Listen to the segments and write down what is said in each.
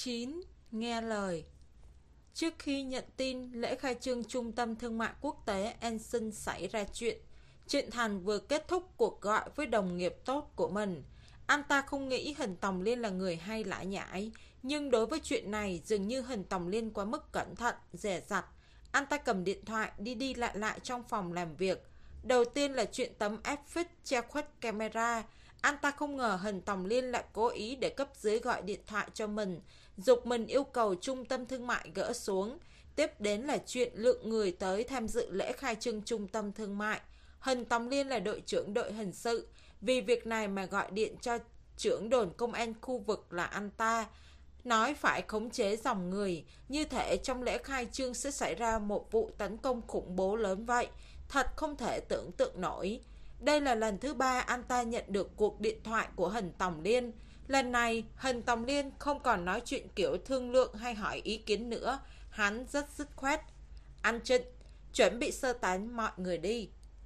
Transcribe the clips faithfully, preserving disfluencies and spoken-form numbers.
chín. Nghe lời. Trước khi nhận tin lễ khai trương Trung tâm Thương mại Quốc tế Anson xảy ra chuyện, Trịnh Thành vừa kết thúc cuộc gọi với đồng nghiệp tốt của mình. Anh ta không nghĩ Hình Tòng Liên là người hay lải nhải, nhưng đối với chuyện này dường như Hình Tòng Liên quá mức cẩn thận, dè dặt. Anh ta cầm điện thoại đi đi lại lại trong phòng làm việc. Đầu tiên là chuyện tấm áp phích che khuất camera. Anh ta không ngờ Hình Tòng Liên lại cố ý để cấp dưới gọi điện thoại cho mình, giục mình yêu cầu trung tâm thương mại gỡ xuống. Tiếp đến là chuyện lượng người tới tham dự lễ khai trương trung tâm thương mại. Hình Tòng Liên là đội trưởng đội hình sự, vì việc này mà gọi điện cho trưởng đồn công an khu vực là anh ta, nói phải khống chế dòng người, như thể trong lễ khai trương sẽ xảy ra một vụ tấn công khủng bố lớn vậy. Thật không thể tưởng tượng nổi. Đây là lần thứ ba anh ta nhận được cuộc điện thoại của Hình Tòng Liên. Lần này, Hình Tòng Liên không còn nói chuyện kiểu thương lượng hay hỏi ý kiến nữa. Hắn rất dứt khoát. Anh Trịnh, chuẩn bị sơ tán mọi người đi.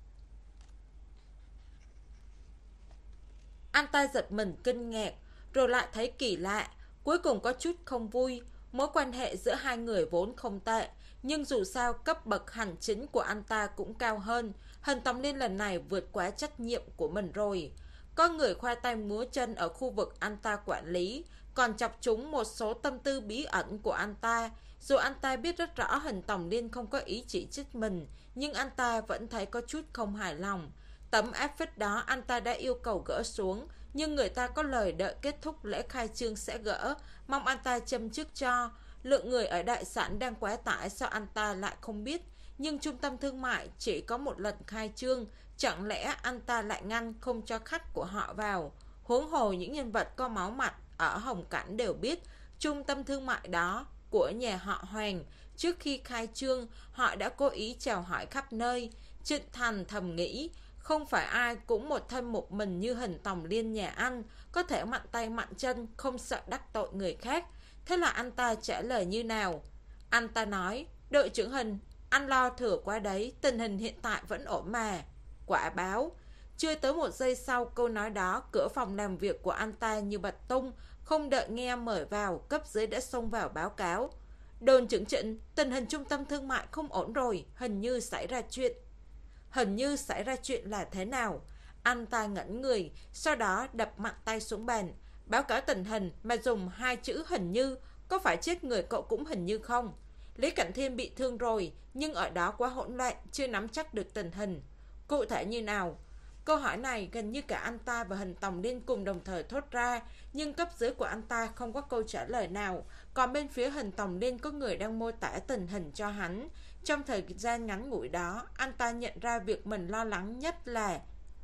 Anh ta giật mình kinh ngạc, rồi lại thấy kỳ lạ, cuối cùng có chút không vui. Mối quan hệ giữa hai người vốn không tệ, nhưng dù sao cấp bậc hành chính của anh ta cũng cao hơn. Hình Tòng Liên lần này vượt quá trách nhiệm của mình rồi. Có người khoa tay múa chân ở khu vực anh ta quản lý, còn chọc trúng một số tâm tư bí ẩn của anh ta. Dù anh ta biết rất rõ Hình Tòng Liên không có ý chỉ trích mình, nhưng anh ta vẫn thấy có chút không hài lòng. Tấm áp phích đó anh ta đã yêu cầu gỡ xuống, nhưng người ta có lời đợi kết thúc lễ khai trương sẽ gỡ, mong anh ta châm trước cho. Lượng người ở đại sảnh đang quá tải, sao anh ta lại không biết? Nhưng trung tâm thương mại chỉ có một lần khai trương, chẳng lẽ anh ta lại ngăn không cho khách của họ vào? Huống hồ những nhân vật có máu mặt ở Hồng Cảnh đều biết trung tâm thương mại đó của nhà họ Hoàng. Trước khi khai trương, họ đã cố ý chào hỏi khắp nơi. Trịnh Thành thầm nghĩ, không phải ai cũng một thân một mình như Hình Tòng Liên nhà anh, có thể mạnh tay mạnh chân, không sợ đắc tội người khác. Thế là anh ta trả lời như nào? Anh ta nói, đội trưởng Hình, anh lo thừa quá đấy, tình hình hiện tại vẫn ổn mà. Quả báo. Chưa tới một giây sau câu nói đó, cửa phòng làm việc của anh ta như bật tung, không đợi nghe mời vào, cấp dưới đã xông vào báo cáo. Đồn trưởng Trịnh, tình hình trung tâm thương mại không ổn rồi, hình như xảy ra chuyện. Hình như xảy ra chuyện là thế nào? Anh ta ngẩn người, sau đó đập mạnh tay xuống bàn. Báo cáo tình hình mà dùng hai chữ hình như, có phải chết người cậu cũng hình như không? Lý Cảnh Thiên bị thương rồi, nhưng ở đó quá hỗn loạn, chưa nắm chắc được tình hình. Cụ thể như nào? Câu hỏi này gần như cả anh ta và Hình Tòng Liên cùng đồng thời thốt ra, nhưng cấp dưới của anh ta không có câu trả lời nào. Còn bên phía Hình Tòng Liên có người đang mô tả tình hình cho hắn. Trong thời gian ngắn ngủi đó, anh ta nhận ra việc mình lo lắng nhất là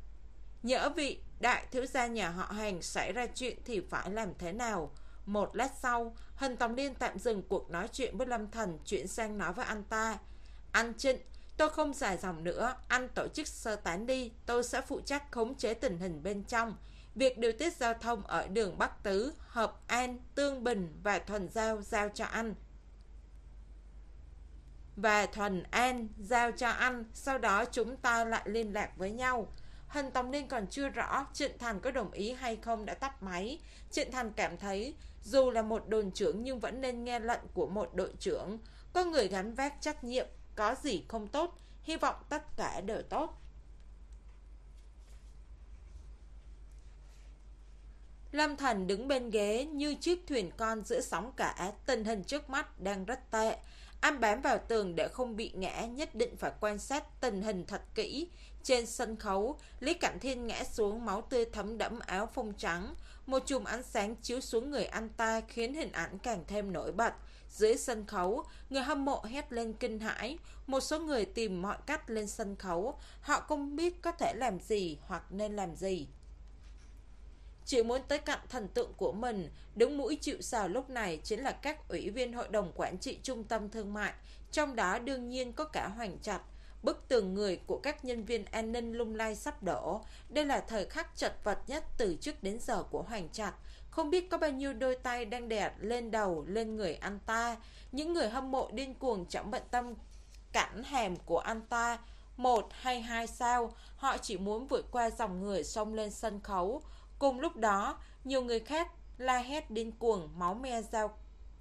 nhỡ vị đại thiếu gia nhà họ Hàng xảy ra chuyện thì phải làm thế nào. Một lát sau, Hình Tòng Liên tạm dừng cuộc nói chuyện với Lâm Thần, chuyển sang nói với anh ta. Anh Trịnh, tôi không dài dòng nữa, anh tổ chức sơ tán đi, tôi sẽ phụ trách khống chế tình hình bên trong. Việc điều tiết giao thông ở đường Bắc Tứ, Hợp An, Tương Bình và Thuần Giao giao cho anh. Và Thuần An giao cho anh, sau đó chúng ta lại liên lạc với nhau. Hình Tòng Liên còn chưa rõ Trịnh Thành có đồng ý hay không đã tắt máy. Trịnh Thành cảm thấy dù là một đồn trưởng nhưng vẫn nên nghe lệnh của một đội trưởng. Có người gánh vác trách nhiệm, có gì không tốt, hy vọng tất cả đều tốt. Lâm Thần đứng bên ghế như chiếc thuyền con giữa sóng cả, tình hình trước mắt đang rất tệ. Anh bám vào tường để không bị ngã, nhất định phải quan sát tình hình thật kỹ. Trên sân khấu, Lý Cảnh Thiên ngã xuống, máu tươi thấm đẫm áo phông trắng. Một chùm ánh sáng chiếu xuống người anh ta khiến hình ảnh càng thêm nổi bật. Dưới sân khấu, người hâm mộ hét lên kinh hãi. Một số người tìm mọi cách lên sân khấu. Họ không biết có thể làm gì hoặc nên làm gì. Chỉ muốn tới cạnh thần tượng của mình. Đứng mũi chịu sào lúc này chính là các ủy viên hội đồng quản trị trung tâm thương mại, trong đó đương nhiên có cả Hoàng Trạch. Bức tường người của các nhân viên an ninh lung lay sắp đổ. Đây là thời khắc chật vật nhất từ trước đến giờ của Hoàng Trạch. Không biết có bao nhiêu đôi tay đang đè lên đầu, lên người anh ta. Những người hâm mộ điên cuồng chẳng bận tâm cảnh hàm của anh ta một hay hai sao. Họ chỉ muốn vượt qua dòng người xông lên sân khấu. Cùng lúc đó, nhiều người khác la hét điên cuồng, máu me dao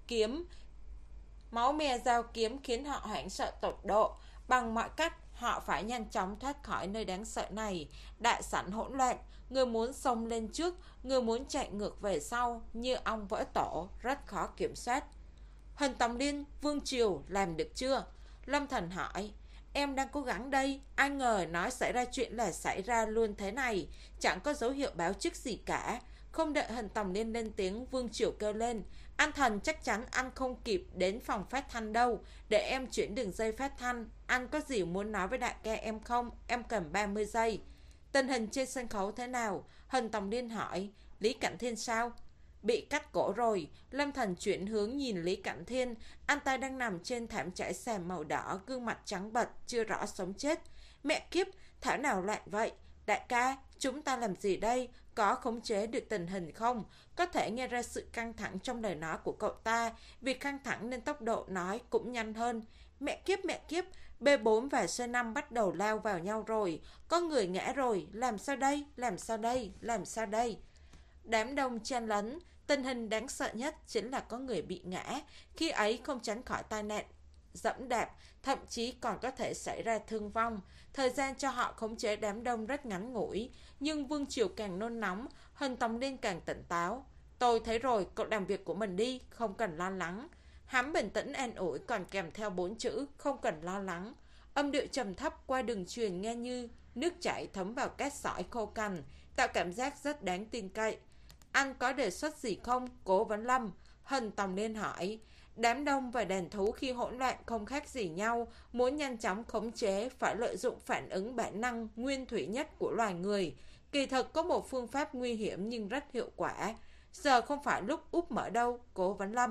kiếm. Máu me dao kiếm khiến họ hoảng sợ tột độ. Bằng mọi cách, họ phải nhanh chóng thoát khỏi nơi đáng sợ này. Đại sảnh hỗn loạn, người muốn xông lên trước, người muốn chạy ngược về sau, như ong vỡ tổ, rất khó kiểm soát. Huỳnh Tòng Liên, Vương Triều làm được chưa? Lâm Thần hỏi. Em đang cố gắng đây, ai ngờ nói xảy ra chuyện là xảy ra luôn thế này, chẳng có dấu hiệu báo trước gì cả. Không đợi Huỳnh Tòng Liên lên tiếng, Vương Triều kêu lên. Anh Thần, chắc chắn anh không kịp đến phòng phát thanh đâu, để em chuyển đường dây phát thanh. Anh có gì muốn nói với đại ca em không? Em cần ba mươi giây. Tình hình trên sân khấu thế nào? Huỳnh Tòng Liên hỏi. Lý Cảnh Thiên sao? Bị cắt cổ rồi. Lâm Thần chuyển hướng nhìn Lý Cảnh Thiên. Anh ta đang nằm trên thảm trải sàn màu đỏ, gương mặt trắng bệch, chưa rõ sống chết. Mẹ kiếp, thảo nào loạn vậy? Đại ca, chúng ta làm gì đây? Có khống chế được tình hình không? Có thể nghe ra sự căng thẳng trong lời nói của cậu ta. Vì căng thẳng nên tốc độ nói cũng nhanh hơn. Mẹ kiếp, mẹ kiếp, B bốn và C năm bắt đầu lao vào nhau rồi. Có người ngã rồi. Làm sao đây? Làm sao đây? Làm sao đây? Đám đông chen lấn. Tình hình đáng sợ nhất chính là có người bị ngã. Khi ấy không tránh khỏi tai nạn dẫm đạp, thậm chí còn có thể xảy ra thương vong. Thời gian cho họ khống chế đám đông rất ngắn ngủi. Nhưng Vương Triều càng nôn nóng, Huỳnh Tòng Liên càng tỉnh táo. Tôi thấy rồi, cậu làm việc của mình đi, không cần lo lắng. Hắn bình tĩnh an ủi, còn kèm theo bốn chữ không cần lo lắng. Âm điệu trầm thấp qua đường truyền nghe như nước chảy thấm vào cát sỏi khô cằn, tạo cảm giác rất đáng tin cậy. Anh có đề xuất gì không, Cố Vấn Lâm? Huỳnh Tòng Liên hỏi. Đám đông và đàn thú khi hỗn loạn không khác gì nhau, muốn nhanh chóng khống chế phải lợi dụng phản ứng bản năng nguyên thủy nhất của loài người. Kỳ thực có một phương pháp nguy hiểm nhưng rất hiệu quả. Giờ không phải lúc úp mở đâu, Cố Vấn Lâm.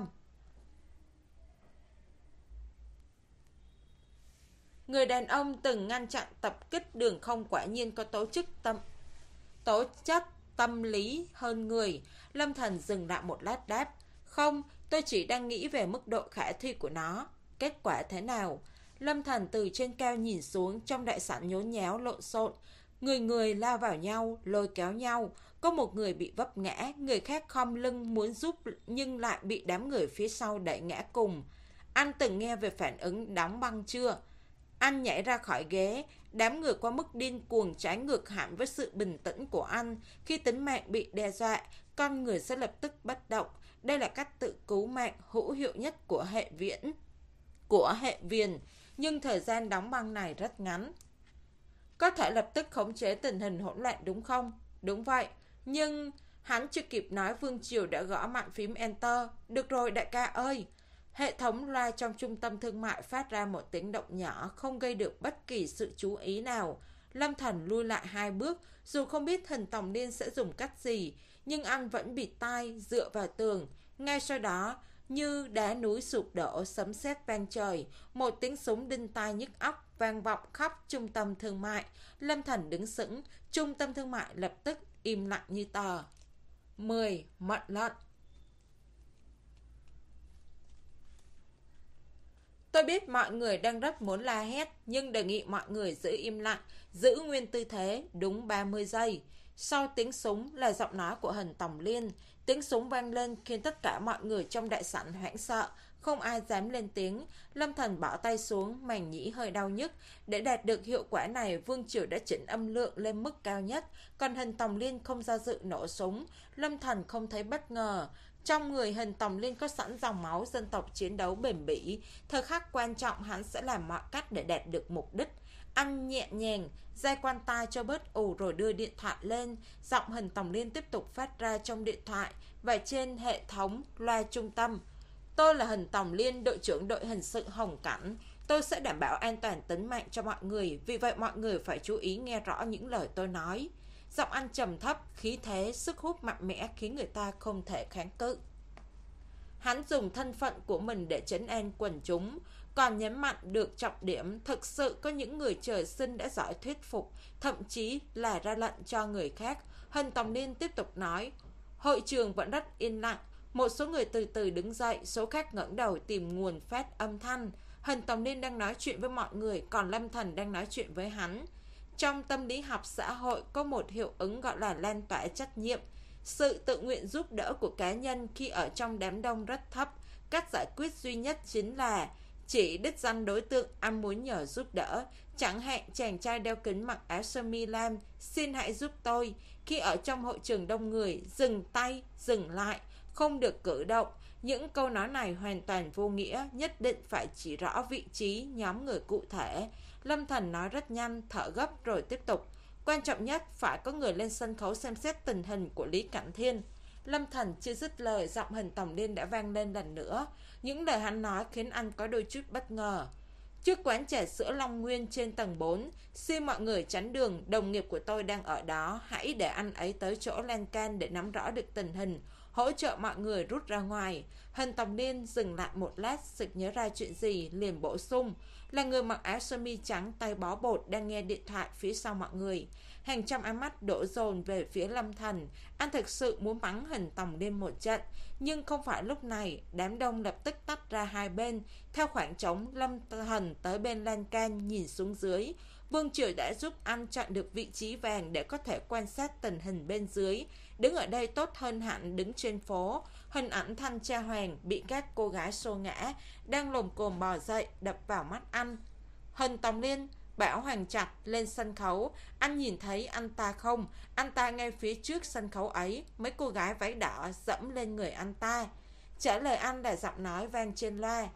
Người đàn ông từng ngăn chặn tập kích đường không quả nhiên có tố chức tâm tố chất tâm lý hơn người. Lâm Thần dừng lại một lát đáp. Không, tôi chỉ đang nghĩ về mức độ khả thi của nó. Kết quả thế nào? Lâm Thần từ trên cao nhìn xuống, trong đại sảnh nhốn nháo lộn xộn. Người người lao vào nhau, lôi kéo nhau. Có một người bị vấp ngã, người khác khom lưng muốn giúp nhưng lại bị đám người phía sau đẩy ngã cùng. Anh từng nghe về phản ứng đóng băng chưa? Anh nhảy ra khỏi ghế, đám người qua mức điên cuồng trái ngược hẳn với sự bình tĩnh của anh. Khi tính mạng bị đe dọa, con người sẽ lập tức bất động. Đây là cách tự cứu mạng hữu hiệu nhất của hệ viễn, của hệ viền. Nhưng thời gian đóng băng này rất ngắn. Có thể lập tức khống chế tình hình hỗn loạn đúng không? Đúng vậy, nhưng hắn chưa kịp nói Vương Triều đã gõ mạnh phím Enter. Được rồi đại ca ơi! Hệ thống loa trong trung tâm thương mại phát ra một tiếng động nhỏ, không gây được bất kỳ sự chú ý nào. Lâm Thần lui lại hai bước, dù không biết Huỳnh Tòng Liên sẽ dùng cách gì, nhưng anh vẫn bịt tai dựa vào tường. Ngay sau đó, như đá núi sụp đổ, sấm sét vang trời, một tiếng súng đinh tai nhức óc vang vọng khắp trung tâm thương mại. Lâm Thần đứng sững, trung tâm thương mại lập tức im lặng như tờ. mười. Mận lợn. Tôi biết mọi người đang rất muốn la hét, nhưng đề nghị mọi người giữ im lặng, giữ nguyên tư thế đúng ba mươi giây. Sau tiếng súng là giọng nói của Huỳnh Tòng Liên. Tiếng súng vang lên khiến tất cả mọi người trong đại sảnh hoảng sợ, không ai dám lên tiếng. Lâm Thần bỏ tay xuống, màng nhĩ hơi đau nhức. Để đạt được hiệu quả này, Vương Triều đã chỉnh âm lượng lên mức cao nhất, còn Huỳnh Tòng Liên không do dự nổ súng. Lâm Thần không thấy bất ngờ. Trong người Huỳnh Tòng Liên có sẵn dòng máu dân tộc chiến đấu bền bỉ. Thời khắc quan trọng hắn sẽ làm mọi cách để đạt được mục đích. Anh nhẹ nhàng dây quan tai cho bớt ù rồi đưa điện thoại lên. Giọng Huỳnh Tòng Liên tiếp tục phát ra trong điện thoại và trên hệ thống loa trung tâm. Tôi là Huỳnh Tòng Liên, đội trưởng đội hình sự Hồng Cảnh. Tôi sẽ đảm bảo an toàn tính mạng cho mọi người, vì vậy mọi người phải chú ý nghe rõ những lời tôi nói. Giọng anh trầm thấp, khí thế, sức hút mạnh mẽ khiến người ta không thể kháng cự. Hắn dùng thân phận của mình để trấn an quần chúng, còn nhấn mạnh được trọng điểm. Thực sự có những người trời sinh đã giỏi thuyết phục, thậm chí là ra lệnh cho người khác. Huỳnh Tòng Liên tiếp tục nói. Hội trường vẫn rất yên lặng. Một số người từ từ đứng dậy, số khác ngẩng đầu tìm nguồn phát âm thanh. Huỳnh Tòng Liên đang nói chuyện với mọi người, còn Lâm Thần đang nói chuyện với hắn. Trong tâm lý học xã hội có một hiệu ứng gọi là lan tỏa trách nhiệm. Sự tự nguyện giúp đỡ của cá nhân khi ở trong đám đông rất thấp. Cách giải quyết duy nhất chính là chỉ đích danh đối tượng anh muốn nhờ giúp đỡ. Chẳng hạn chàng trai đeo kính mặc áo sơ mi lam, xin hãy giúp tôi. Khi ở trong hội trường đông người, dừng tay, dừng lại, không được cử động. Những câu nói này hoàn toàn vô nghĩa, nhất định phải chỉ rõ vị trí, nhóm người cụ thể. Lâm Thần nói rất nhanh, thở gấp rồi tiếp tục. Quan trọng nhất phải có người lên sân khấu xem xét tình hình của Lý Cảnh Thiên. Lâm Thần chưa dứt lời, giọng Hình Tòng Liên đã vang lên lần nữa. Những lời hắn nói khiến anh có đôi chút bất ngờ. Trước quán trà sữa Long Nguyên trên tầng bốn, xin mọi người tránh đường, đồng nghiệp của tôi đang ở đó, hãy để anh ấy tới chỗ lan can để nắm rõ được tình hình, hỗ trợ mọi người rút ra ngoài. Hình Tòng Liên dừng lại một lát, sực nhớ ra chuyện gì, liền bổ sung. Là người mặc áo sơ mi trắng tay bó bột đang nghe điện thoại phía sau mọi người. Hàng trăm ánh mắt đổ dồn về phía Lâm Thần. Anh thực sự muốn mắng Hình Tòng Liên một trận, nhưng không phải lúc này. Đám đông lập tức tách ra hai bên. Theo khoảng trống, Lâm Thần tới bên lan can nhìn xuống dưới. Vương Triều đã giúp anh chọn được vị trí vàng để có thể quan sát tình hình bên dưới. Đứng ở đây tốt hơn hẳn đứng trên phố. Hình ảnh Thanh Tra Hoàng bị các cô gái xô ngã, đang lồm cồm bò dậy, đập vào mắt anh. Hình Tòng Liên bảo Hoàng Trạch lên sân khấu. Anh nhìn thấy anh ta không? Anh ta ngay phía trước sân khấu ấy. Mấy cô gái váy đỏ dẫm lên người anh ta. Trả lời anh là giọng nói vang trên loa.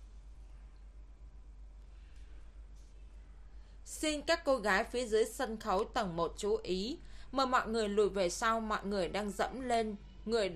Xin các cô gái phía dưới sân khấu tầng một chú ý. Mời mọi người lùi về sau. Mọi người đang dẫm lên người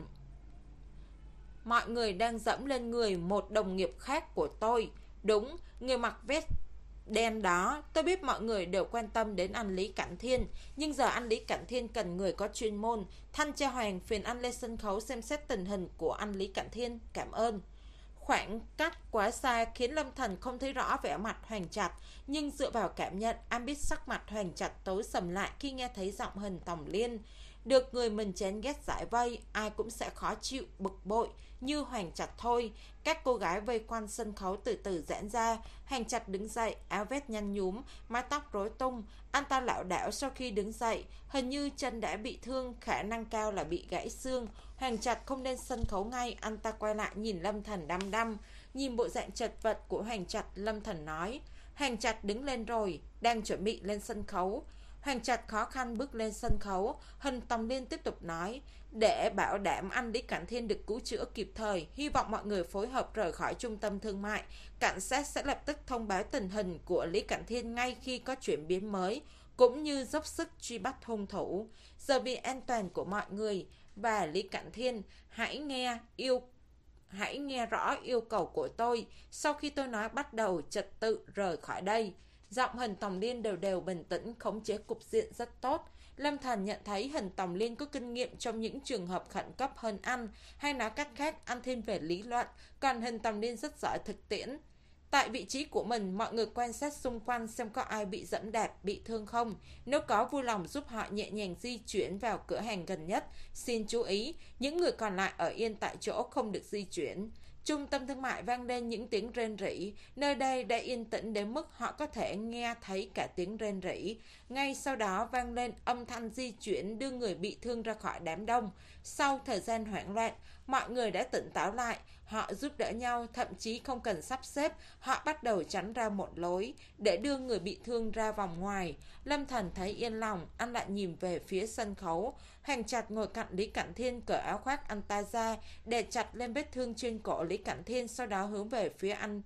Mọi người đang dẫm lên người một đồng nghiệp khác của tôi. Đúng, người mặc vest đen đó. Tôi biết mọi người đều quan tâm đến anh Lý Cảnh Thiên, nhưng giờ anh Lý Cảnh Thiên cần người có chuyên môn. Thanh Tra Hoàng phiền anh lên sân khấu xem xét tình hình của anh Lý Cảnh Thiên. Cảm ơn. Khoảng cách quá xa khiến Lâm Thần không thấy rõ vẻ mặt Hoàng Trạch, nhưng dựa vào cảm nhận, anh biết sắc mặt Hoàng Trạch tối sầm lại khi nghe thấy giọng Hình Tòng Liên. Được người mình chán ghét giải vây, ai cũng sẽ khó chịu, bực bội như Hoàng Trạch thôi. Các cô gái vây quanh sân khấu từ từ giãn ra. Hoàng Trạch đứng dậy, áo vest nhăn nhúm, mái tóc rối tung. Anh ta lảo đảo sau khi đứng dậy, hình như chân đã bị thương, khả năng cao là bị gãy xương. Hoàng Trạch không lên sân khấu ngay, anh ta quay lại nhìn Lâm Thần đăm đăm. Nhìn bộ dạng chật vật của Hoàng Trạch, Lâm Thần nói. Hoàng Trạch đứng lên rồi, đang chuẩn bị lên sân khấu. Hoàng Trạch khó khăn bước lên sân khấu. Hình Tòng Liên tiếp tục nói. Để bảo đảm anh Lý Cảnh Thiên được cứu chữa kịp thời, hy vọng mọi người phối hợp rời khỏi trung tâm thương mại. Cảnh sát sẽ lập tức thông báo tình hình của Lý Cảnh Thiên ngay khi có chuyển biến mới, cũng như dốc sức truy bắt hung thủ. Giờ vì an toàn của mọi người và Lý Cảnh Thiên, hãy nghe yêu hãy nghe rõ yêu cầu của tôi. Sau khi tôi nói bắt đầu, trật tự rời khỏi đây. Giọng Hình Tòng Liên đều đều bình tĩnh, khống chế cục diện rất tốt. Lâm Thần nhận thấy Hình Tòng Liên có kinh nghiệm trong những trường hợp khẩn cấp hơn anh, hay nói cách khác, anh thiên về lý luận, còn Hình Tòng Liên rất giỏi thực tiễn. Tại vị trí của mình, mọi người quan sát xung quanh xem có ai bị dẫm đạp, bị thương không. Nếu có, vui lòng giúp họ nhẹ nhàng di chuyển vào cửa hàng gần nhất. Xin chú ý, những người còn lại ở yên tại chỗ, không được di chuyển. Trung tâm thương mại vang lên những tiếng rên rỉ. Nơi đây đã yên tĩnh đến mức họ có thể nghe thấy cả tiếng rên rỉ. Ngay sau đó vang lên âm thanh di chuyển đưa người bị thương ra khỏi đám đông. Sau thời gian hoảng loạn, mọi người đã tỉnh táo lại. Họ giúp đỡ nhau, thậm chí không cần sắp xếp. Họ bắt đầu tránh ra một lối để đưa người bị thương ra vòng ngoài. Lâm Thần thấy yên lòng, anh lại nhìn về phía sân khấu. Hoàng Trạch ngồi cạnh Lý Cảnh Thiên, cởi áo khoác anh ta ra, đè chặt lên vết thương trên cổ Lý Cảnh Thiên, sau đó hướng về phía anh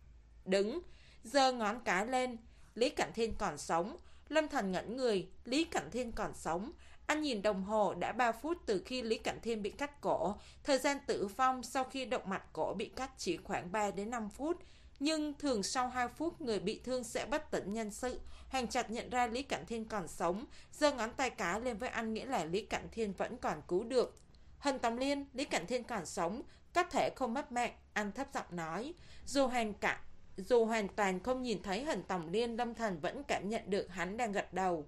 đứng, giơ ngón cái lên. Lý Cảnh Thiên còn sống. Lâm Thần ngẩn người. Lý Cảnh Thiên còn sống. Anh nhìn đồng hồ, đã ba phút từ khi Lý Cảnh Thiên bị cắt cổ. Thời gian tử vong sau khi động mạch cổ bị cắt chỉ khoảng ba đến năm phút. Nhưng thường sau hai phút người bị thương sẽ bất tỉnh nhân sự. Hoàng Trạch nhận ra Lý Cảnh Thiên còn sống, giơ ngón tay cái lên với anh, nghĩa là Lý Cảnh Thiên vẫn còn cứu được. Hình Tòng Liên, Lý Cảnh Thiên còn sống, có thể không mất mạng, anh thấp giọng nói. Dù hoàn cả Dù hoàn toàn không nhìn thấy Hình Tòng Liên, Lâm Thần vẫn cảm nhận được hắn đang gật đầu.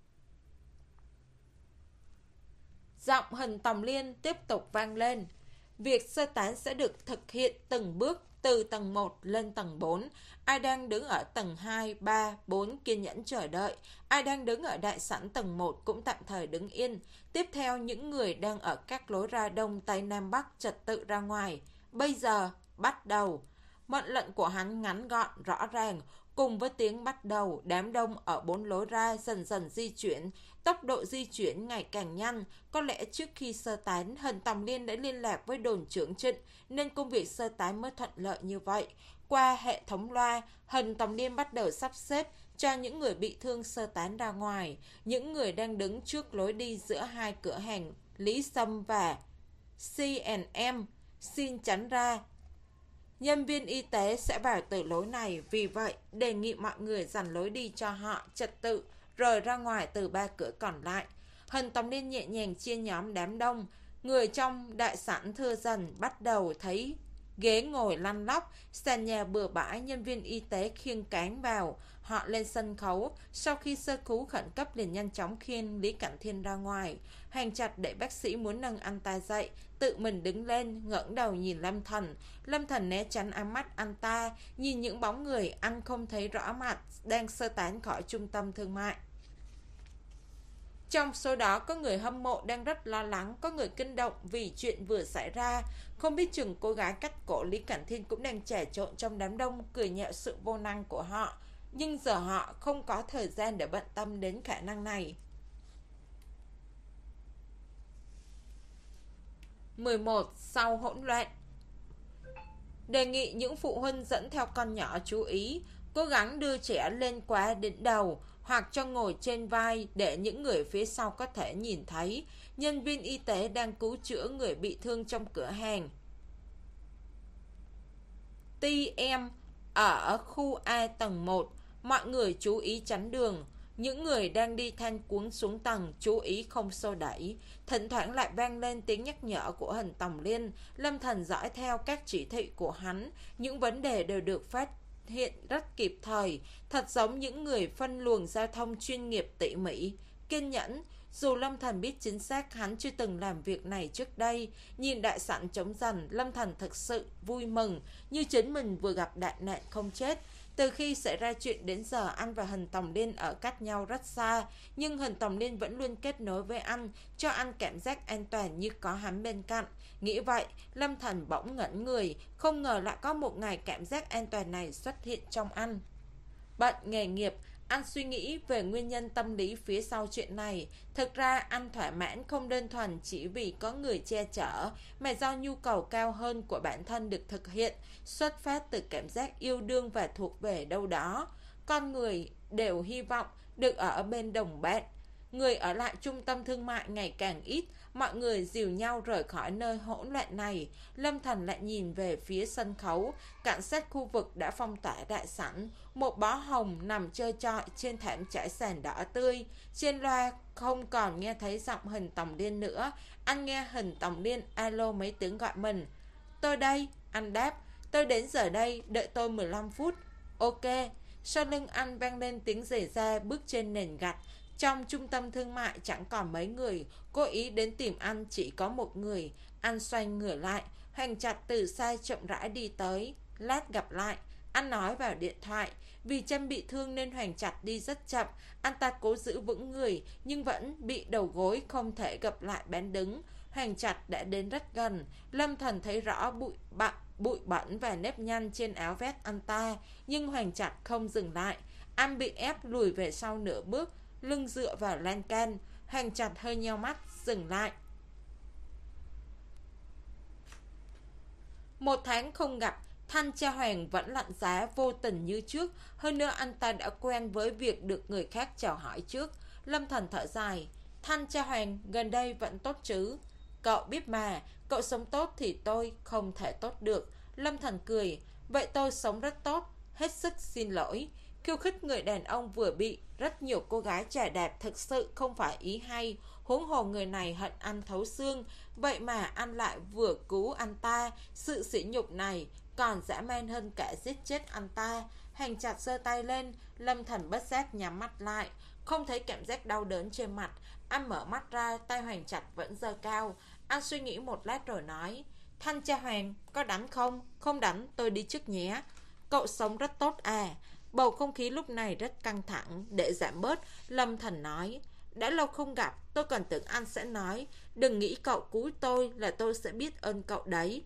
Giọng Hình Tòng Liên tiếp tục vang lên. Việc sơ tán sẽ được thực hiện từng bước từ tầng một lên tầng bốn. Ai đang đứng ở tầng hai, ba, bốn kiên nhẫn chờ đợi. Ai đang đứng ở đại sảnh tầng một cũng tạm thời đứng yên. Tiếp theo, những người đang ở các lối ra đông, tây, nam, bắc trật tự ra ngoài. Bây giờ, bắt đầu. Mệnh lệnh của hắn ngắn gọn, rõ ràng. Cùng với tiếng bắt đầu, đám đông ở bốn lối ra dần dần di chuyển. Tốc độ di chuyển ngày càng nhanh. Có lẽ trước khi sơ tán, Hình Tòng Liên đã liên lạc với đồn trưởng Trịnh, nên công việc sơ tán mới thuận lợi như vậy. Qua hệ thống loa, Hình Tòng Liên bắt đầu sắp xếp cho những người bị thương sơ tán ra ngoài. Những người đang đứng trước lối đi giữa hai cửa hàng Lý Sâm và xê and em xin tránh ra. Nhân viên y tế sẽ vào từ lối này, vì vậy đề nghị mọi người dành lối đi cho họ trật tự, rồi ra ngoài từ ba cửa còn lại. Hình Tòng Liên nhẹ nhàng chia nhóm đám đông. Người trong đại sảnh thưa dần, bắt đầu thấy ghế ngồi lăn lóc, sàn nhà bừa bãi. Nhân viên y tế khiêng cáng vào. Họ lên sân khấu. Sau khi sơ cứu khẩn cấp liền nhanh chóng khiêng Lý Cảnh Thiên ra ngoài. Hành Trạch để bác sĩ muốn nâng anh ta dậy, tự mình đứng lên, ngẩng đầu nhìn Lâm Thần. Lâm Thần né tránh ánh mắt anh ta, nhìn những bóng người anh không thấy rõ mặt đang sơ tán khỏi trung tâm thương mại. Trong số đó có người hâm mộ đang rất lo lắng, có người kinh động vì chuyện vừa xảy ra. Không biết chừng cô gái cắt cổ Lý Cảnh Thiên cũng đang trà trộn trong đám đông, cười nhạo sự vô năng của họ. Nhưng giờ họ không có thời gian để bận tâm đến khả năng này. mười một. Sau hỗn loạn. Đề nghị những phụ huynh dẫn theo con nhỏ chú ý, cố gắng đưa trẻ lên quá đỉnh đầu hoặc cho ngồi trên vai để những người phía sau có thể nhìn thấy. Nhân viên y tế đang cứu chữa người bị thương trong cửa hàng tê em ở khu A tầng một. Mọi người chú ý tránh đường. Những người đang đi thanh cuống xuống tầng, chú ý không xô đẩy. Thỉnh thoảng lại vang lên tiếng nhắc nhở của Hình Tòng Liên. Lâm Thần dõi theo các chỉ thị của hắn. Những vấn đề đều được phát hiện rất kịp thời, thật giống những người phân luồng giao thông chuyên nghiệp tỉ mỉ, kiên nhẫn. Dù Lâm Thần biết chính xác hắn chưa từng làm việc này trước đây, nhìn đại sảnh trống rỗng, Lâm Thần thực sự vui mừng, như chính mình vừa gặp đại nạn không chết. Từ khi xảy ra chuyện đến giờ, anh và Hình Tòng Liên ở cách nhau rất xa, nhưng Hình Tòng Liên vẫn luôn kết nối với anh, cho anh cảm giác an toàn như có hắn bên cạnh. Nghĩ vậy, Lâm Thần bỗng ngẩn người, không ngờ lại có một ngày cảm giác an toàn này xuất hiện trong anh. Bận nghề nghiệp, anh suy nghĩ về nguyên nhân tâm lý phía sau chuyện này. Thực ra anh thỏa mãn không đơn thuần chỉ vì có người che chở, mà do nhu cầu cao hơn của bản thân được thực hiện, xuất phát từ cảm giác yêu đương và thuộc về đâu đó. Con người đều hy vọng được ở bên đồng bạn. Người ở lại trung tâm thương mại ngày càng ít, mọi người dìu nhau rời khỏi nơi hỗn loạn này. Lâm Thần lại nhìn về phía sân khấu. Cảnh sát khu vực đã phong tỏa đại sảnh. Một bó hồng nằm chơi trọi trên thảm trải sàn đỏ tươi. Trên loa không còn nghe thấy giọng Hình Tòng Liên nữa. Anh nghe Hình Tòng Liên alo mấy tiếng gọi mình. Tôi đây, anh đáp. Tôi đến giờ đây, đợi tôi mười lăm phút. Ok. Sau lưng anh vang lên tiếng rỉ ra bước trên nền gạch. Trong trung tâm thương mại chẳng còn mấy người. Cố ý đến tìm anh chỉ có một người. Anh xoay người lại. Hoành Trạch từ xa chậm rãi đi tới. Lát gặp lại, anh nói vào điện thoại. Vì chân bị thương nên Hoành Trạch đi rất chậm. Anh ta cố giữ vững người, nhưng vẫn bị đầu gối không thể gập lại bán đứng. Hoành Trạch đã đến rất gần. Lâm Thần thấy rõ bụi bặm, bụi bẩn và nếp nhăn trên áo vest anh ta. Nhưng Hoành Trạch không dừng lại. Anh bị ép lùi về sau nửa bước, lưng dựa vào lan can. Hoành Trạch hơi nheo mắt, dừng lại. Một tháng không gặp, Thanh Cha Hoàng vẫn lạnh giá vô tình như trước. Hơn nữa anh ta đã quen với việc được người khác chào hỏi trước. Lâm Thần thở dài. Thanh Cha Hoàng gần đây vẫn tốt chứ? Cậu biết mà, cậu sống tốt thì tôi không thể tốt được. Lâm Thần cười. Vậy tôi sống rất tốt, hết sức xin lỗi. Khiêu khích người đàn ông vừa bị rất nhiều cô gái chà đạp thực sự không phải ý hay. Huống hồ người này hận anh thấu xương. Vậy mà anh lại vừa cứu anh ta. Sự sỉ nhục này còn dã man hơn cả giết chết anh ta. Hành Chặt giơ tay lên. Lâm Thần bất giác nhắm mắt lại, không thấy cảm giác đau đớn trên mặt. Anh mở mắt ra, tay Hoành Trạch vẫn giơ cao. Anh suy nghĩ một lát rồi nói. Thanh tra Hoàng, có đánh không? Không đánh, tôi đi trước nhé. Cậu sống rất tốt à. Bầu không khí lúc này rất căng thẳng. Để giảm bớt, Lâm Thần nói, đã lâu không gặp, tôi còn tưởng anh sẽ nói, đừng nghĩ cậu cứu tôi là tôi sẽ biết ơn cậu đấy.